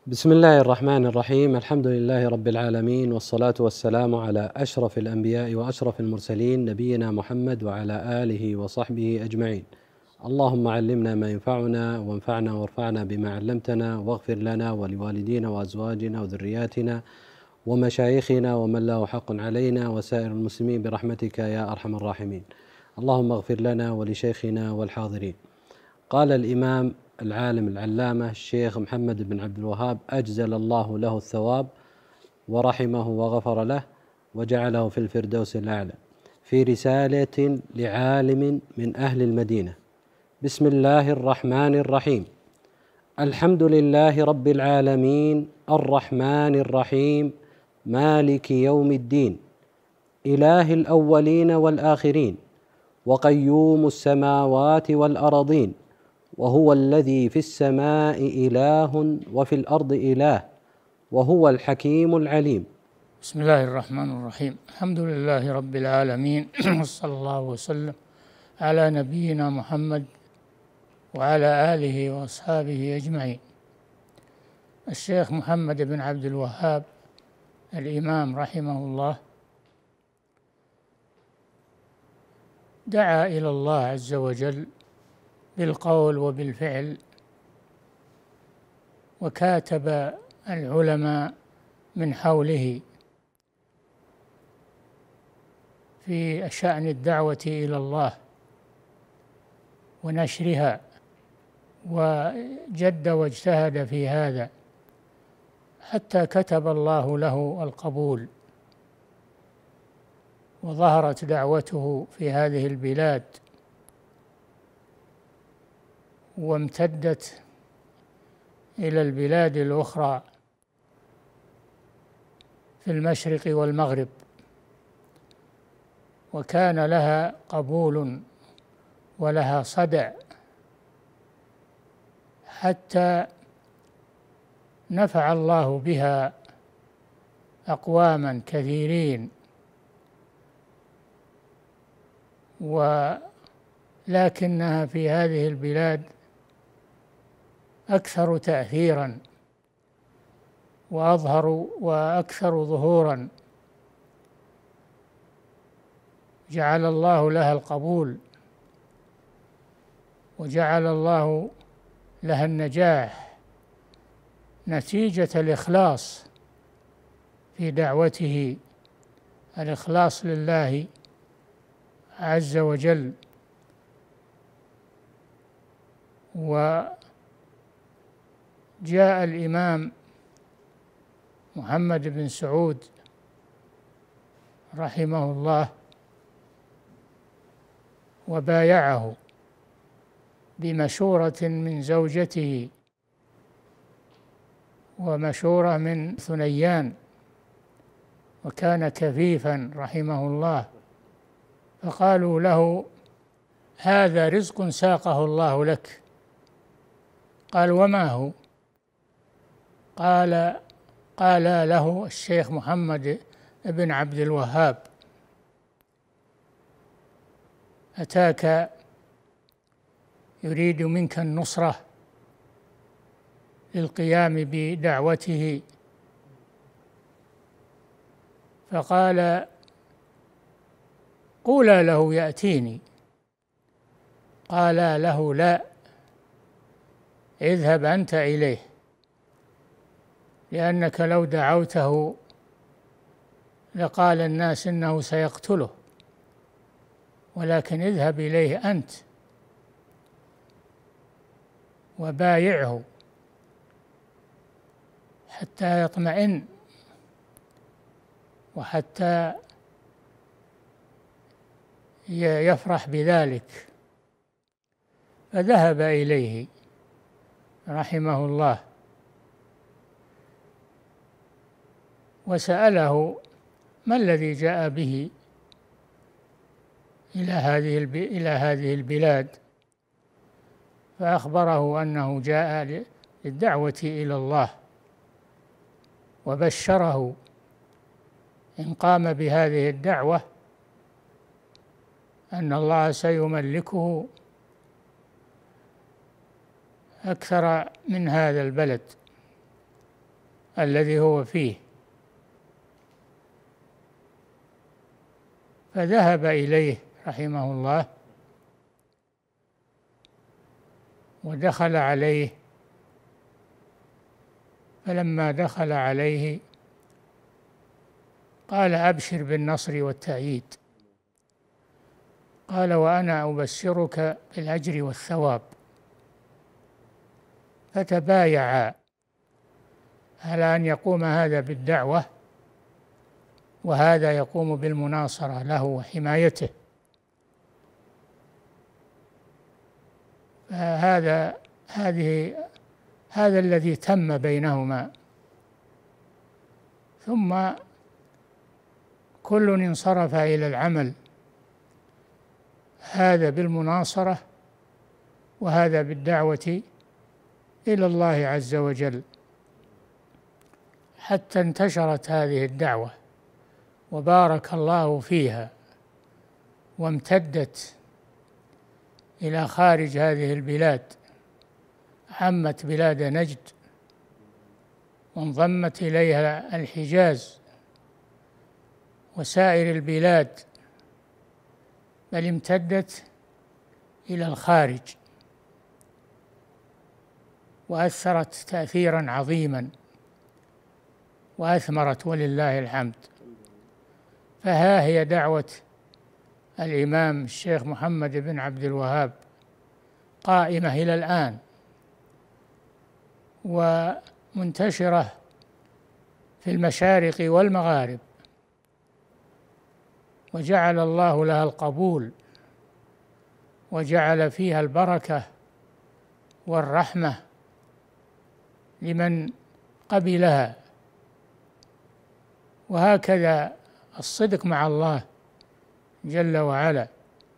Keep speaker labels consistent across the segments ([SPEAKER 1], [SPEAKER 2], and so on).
[SPEAKER 1] بسم الله الرحمن الرحيم. الحمد لله رب العالمين، والصلاة والسلام على أشرف الأنبياء وأشرف المرسلين، نبينا محمد وعلى آله وصحبه أجمعين. اللهم علمنا ما ينفعنا وانفعنا وارفعنا بما علمتنا، واغفر لنا ولوالدينا وأزواجنا وذرياتنا ومشايخنا ومن له حق علينا وسائر المسلمين برحمتك يا أرحم الراحمين. اللهم اغفر لنا ولشيخنا والحاضرين. قال الإمام العالم العلامة الشيخ محمد بن عبد الوهاب أجزل الله له الثواب ورحمه وغفر له وجعله في الفردوس الأعلى، في رسالة لعالم من أهل المدينة: بسم الله الرحمن الرحيم. الحمد لله رب العالمين، الرحمن الرحيم، مالك يوم الدين، إله الأولين والآخرين، وقيوم السماوات والأرضين، وهو الذي في السماء إله وفي الأرض إله، وهو الحكيم العليم.
[SPEAKER 2] بسم الله الرحمن الرحيم. الحمد لله رب العالمين صلى الله وسلم على نبينا محمد وعلى آله وأصحابه أجمعين. الشيخ محمد بن عبد الوهاب الإمام رحمه الله دعا إلى الله عز وجل بالقول وبالفعل، وكاتب العلماء من حوله في شأن الدعوة إلى الله ونشرها، وجد واجتهد في هذا حتى كتب الله له القبول، وظهرت دعوته في هذه البلاد وامتدت إلى البلاد الأخرى في المشرق والمغرب، وكان لها قبول ولها صدى، حتى نفع الله بها أقواما كثيرين، ولكنها في هذه البلاد أكثر تأثيرا وأظهر وأكثر ظهورا. جعل الله لها القبول، وجعل الله لها النجاح نتيجة الإخلاص في دعوته، الإخلاص لله عز وجل. وجاء الإمام محمد بن سعود رحمه الله وبايعه بمشورة من زوجته ومشورة من ثنيان، وكان كفيفا رحمه الله، فقالوا له: هذا رزق ساقه الله لك. قال: وما هو؟ قال له الشيخ محمد بن عبد الوهاب: أتاك يريد منك النصرة للقيام بدعوته، فقال: قولا له يأتيني. قال له: لا، اذهب أنت إليه، لأنك لو دعوته لقال الناس إنه سيقتله، ولكن اذهب إليه أنت وبايعه حتى يطمئن وحتى يفرح بذلك. فذهب إليه رحمه الله وسأله ما الذي جاء به إلى هذه البلاد، فأخبره أنه جاء للدعوة إلى الله، وبشره إن قام بهذه الدعوة أن الله سيملكه أكثر من هذا البلد، الذي هو فيه، فذهب إليه رحمه الله ودخل عليه. فلما دخل عليه قال: أبشر بالنصر والتأييد. قال: وأنا أبشرك بالأجر والثواب. فتبايعا على أن يقوم هذا بالدعوة وهذا يقوم بالمناصرة له وحمايته. هذا الذي تم بينهما. ثم كل انصرف إلى العمل، هذا بالمناصرة وهذا بالدعوة إلى الله عز وجل، حتى انتشرت هذه الدعوة وبارك الله فيها وامتدت إلى خارج هذه البلاد، عمت بلاد نجد وانضمت إليها الحجاز وسائر البلاد، بل امتدت إلى الخارج وأثرت تأثيرا عظيما وأثمرت ولله الحمد. فها هي دعوة الإمام الشيخ محمد بن عبد الوهاب قائمة إلى الآن ومنتشرة في المشارق والمغارب، وجعل الله لها القبول وجعل فيها البركة والرحمة لمن قبلها. وهكذا الصدق مع الله جل وعلا،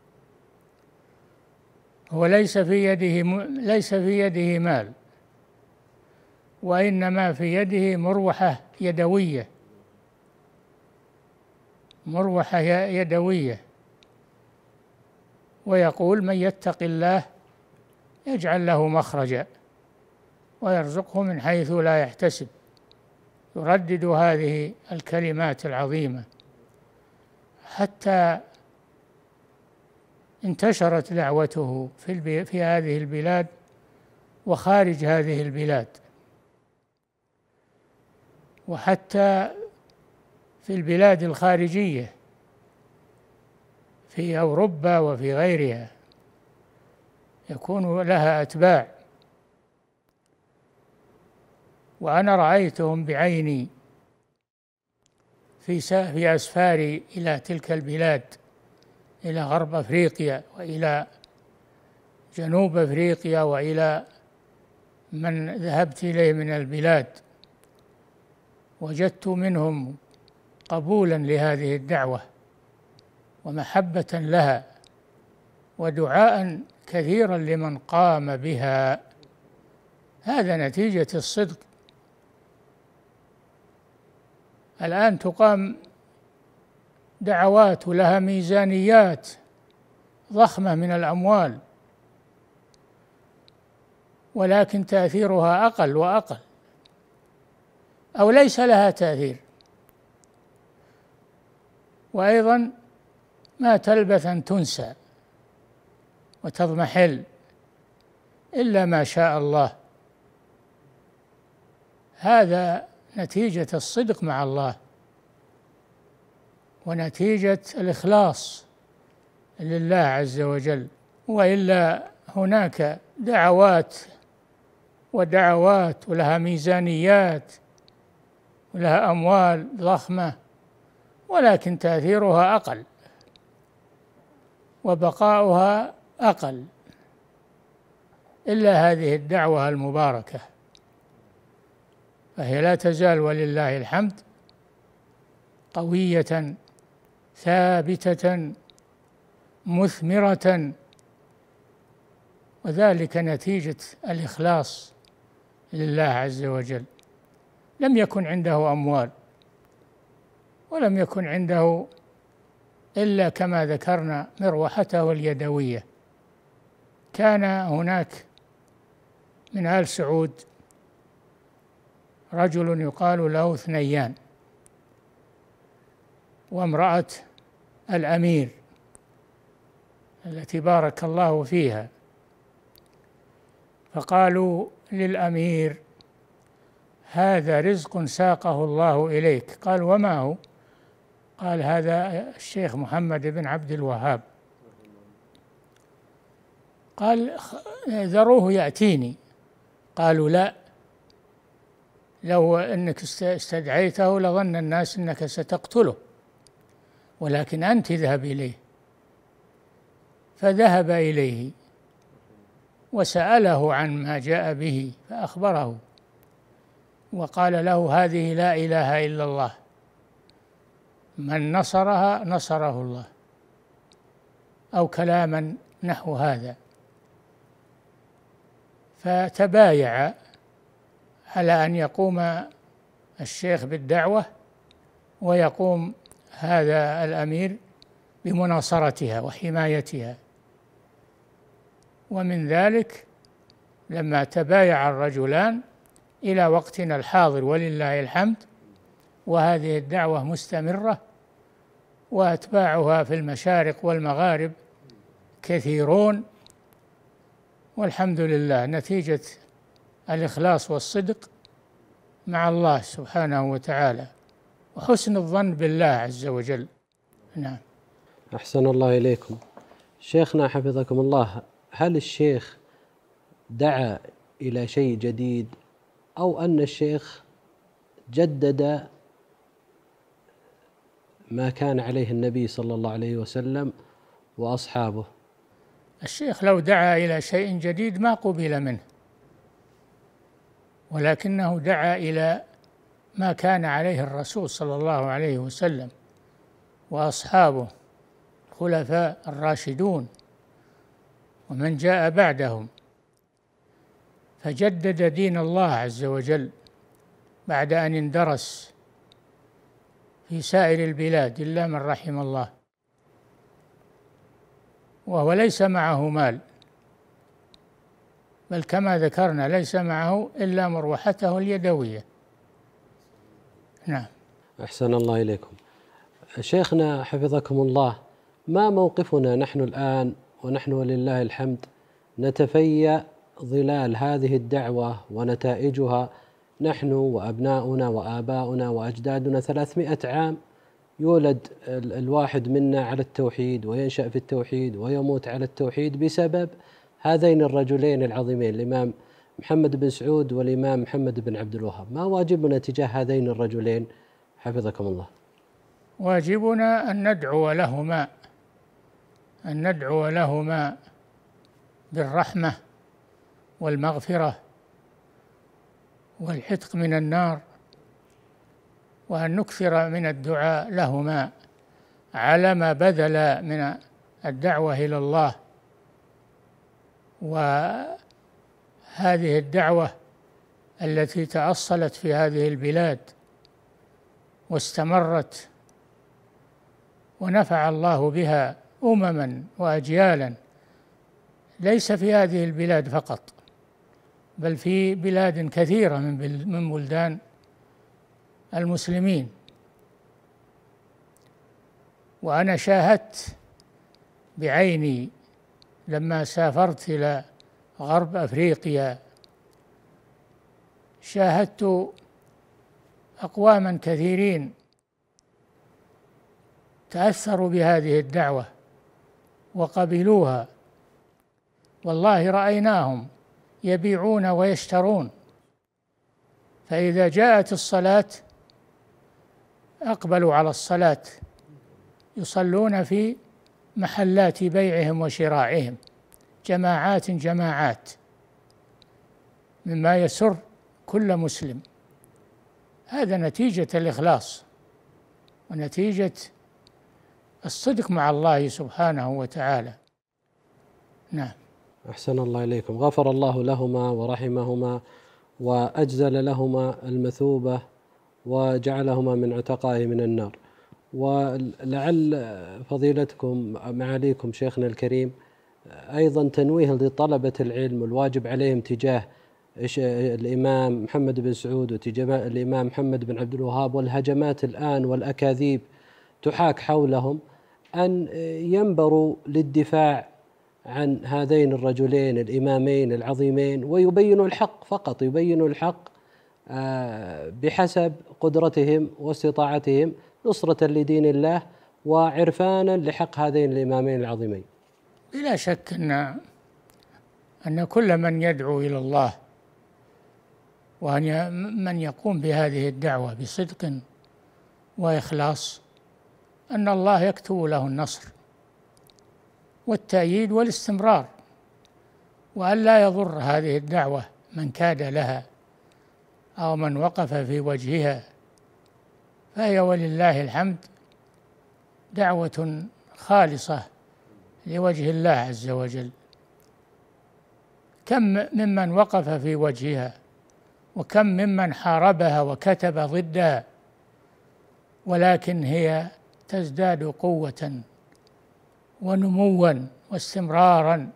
[SPEAKER 2] هو ليس في يده مال، وإنما في يده مروحة يدوية، ويقول: من يتق الله يجعل له مخرجا ويرزقه من حيث لا يحتسب. يردد هذه الكلمات العظيمة حتى انتشرت دعوته في هذه البلاد وخارج هذه البلاد، وحتى في البلاد الخارجية في أوروبا وفي غيرها يكون لها أتباع. وأنا رأيتهم بعيني في أسفاري إلى تلك البلاد، إلى غرب أفريقيا وإلى جنوب أفريقيا وإلى من ذهبت إليه من البلاد، وجدت منهم قبولا لهذه الدعوة ومحبة لها ودعاء كثيرا لمن قام بها. هذا نتيجة الصدق. الآن تقام دعوات لها ميزانيات ضخمة من الأموال، ولكن تأثيرها أقل وأقل، أو ليس لها تأثير. وأيضا ما تلبث أن تنسى وتضمحل إلا ما شاء الله. هذا نتيجة الصدق مع الله ونتيجة الإخلاص لله عز وجل. وإلا هناك دعوات ولها ميزانيات ولها أموال ضخمة، ولكن تأثيرها أقل وبقاؤها أقل، إلا هذه الدعوة المباركة، فهي لا تزال ولله الحمد قوية ثابتة مثمرة، وذلك نتيجة الإخلاص لله عز وجل. لم يكن عنده أموال ولم يكن عنده إلا كما ذكرنا مروحته اليدوية. كان هناك من آل سعود رجل يقال له ثنيان وامرأة الأمير التي بارك الله فيها، فقالوا للأمير: هذا رزق ساقه الله إليك. قال: وما هو؟ قال: هذا الشيخ محمد بن عبد الوهاب. قال: ذروه يأتيني. قالوا: لا، لو أنك استدعيته لظن الناس أنك ستقتله، ولكن أنت اذهب إليه. فذهب إليه وسأله عن ما جاء به فأخبره، وقال له: هذه لا إله إلا الله، من نصرها نصره الله، أو كلاما نحو هذا. فتبايع على أن يقوم الشيخ بالدعوة ويقوم هذا الأمير بمناصرتها وحمايتها. ومن ذلك لما تبايع الرجلان إلى وقتنا الحاضر ولله الحمد، وهذه الدعوة مستمرة، وأتباعها في المشارق والمغارب كثيرون، والحمد لله نتيجة الإخلاص والصدق مع الله سبحانه وتعالى وحسن الظن بالله عز وجل. نعم.
[SPEAKER 1] أحسن الله إليكم. شيخنا حفظكم الله، هل الشيخ دعا إلى شيء جديد، أو أن الشيخ جدد ما كان عليه النبي صلى الله عليه وسلم وأصحابه؟
[SPEAKER 2] الشيخ لو دعا إلى شيء جديد ما قبل منه، ولكنه دعا إلى ما كان عليه الرسول صلى الله عليه وسلم وأصحابه الخلفاء الراشدون ومن جاء بعدهم، فجدد دين الله عز وجل بعد أن اندرس في سائر البلاد إلا من رحم الله، وهو ليس معه مال، بل كما ذكرنا ليس معه إلا مروحته اليدوية. نعم.
[SPEAKER 1] أحسن الله إليكم. شيخنا حفظكم الله، ما موقفنا نحن الآن ونحن ولله الحمد نتفيأ ظلال هذه الدعوة ونتائجها، نحن وأبناؤنا وآباؤنا وأجدادنا 300 عام يولد الواحد منا على التوحيد وينشأ في التوحيد ويموت على التوحيد بسبب هذين الرجلين العظيمين، الإمام محمد بن سعود والإمام محمد بن عبد الوهاب. ما واجبنا تجاه هذين الرجلين حفظكم الله؟
[SPEAKER 2] واجبنا أن ندعو لهما بالرحمة والمغفرة والعتق من النار، وأن نكثر من الدعاء لهما على ما بذل من الدعوة إلى الله. وهذه الدعوة التي تأصلت في هذه البلاد واستمرت ونفع الله بها أمما وأجيالا، ليس في هذه البلاد فقط، بل في بلاد كثيرة من بلدان المسلمين. وأنا شاهدت بعيني لما سافرت إلى غرب أفريقيا، شاهدت أقواما كثيرين تأثروا بهذه الدعوة وقبلوها، والله رأيناهم يبيعون ويشترون، فإذا جاءت الصلاة أقبلوا على الصلاة، يصلون في محلات بيعهم وشرائهم جماعات، مما يسر كل مسلم. هذا نتيجة الإخلاص ونتيجة الصدق مع الله سبحانه وتعالى. نعم.
[SPEAKER 1] أحسن الله إليكم. غفر الله لهما ورحمهما وأجزل لهما المثوبة وجعلهما من عتقائه من النار. ولعل فضيلتكم معاليكم شيخنا الكريم أيضا تنويه لطلبة العلم والواجب عليهم تجاه الإمام محمد بن سعود الإمام محمد بن عبد الوهاب، والهجمات الآن والأكاذيب تحاك حولهم، أن ينبروا للدفاع عن هذين الرجلين الإمامين العظيمين ويبينوا الحق فقط، يبينوا الحق بحسب قدرتهم واستطاعتهم، نصرة لدين الله وعرفانا لحق هذين الإمامين العظيمين.
[SPEAKER 2] بلا شك أن كل من يدعو إلى الله وأن من يقوم بهذه الدعوة بصدق وإخلاص أن الله يكتب له النصر والتأييد والاستمرار، وأن لا يضر هذه الدعوة من كاد لها أو من وقف في وجهها، فهي ولله الحمد دعوة خالصة لوجه الله عز وجل. كم ممن وقف في وجهها، وكم ممن حاربها وكتب ضدها، ولكن هي تزداد قوة ونموا واستمرارا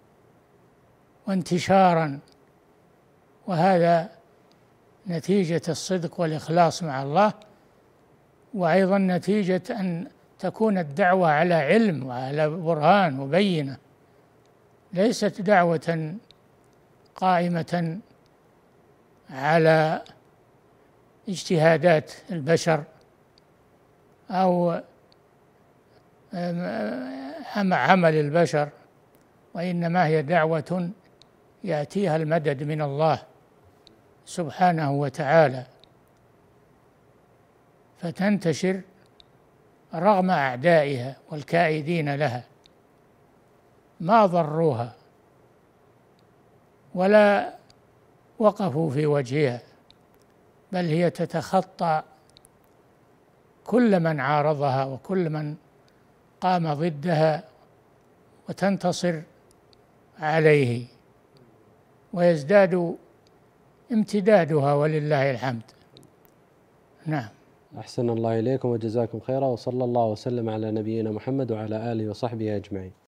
[SPEAKER 2] وانتشارا، وهذا نتيجة الصدق والإخلاص مع الله، وأيضا نتيجة أن تكون الدعوة على علم وعلى برهان وبينة، ليست دعوة قائمة على اجتهادات البشر أو عمل البشر، وإنما هي دعوة يأتيها المدد من الله سبحانه وتعالى، فتنتشر رغم أعدائها والكائدين لها، ما ضروها ولا وقفوا في وجهها، بل هي تتخطى كل من عارضها وكل من قام ضدها وتنتصر عليه، ويزداد امتدادها ولله الحمد. نعم.
[SPEAKER 1] أحسن الله إليكم وجزاكم خيرا، وصلى الله وسلم على نبينا محمد وعلى آله وصحبه أجمعين.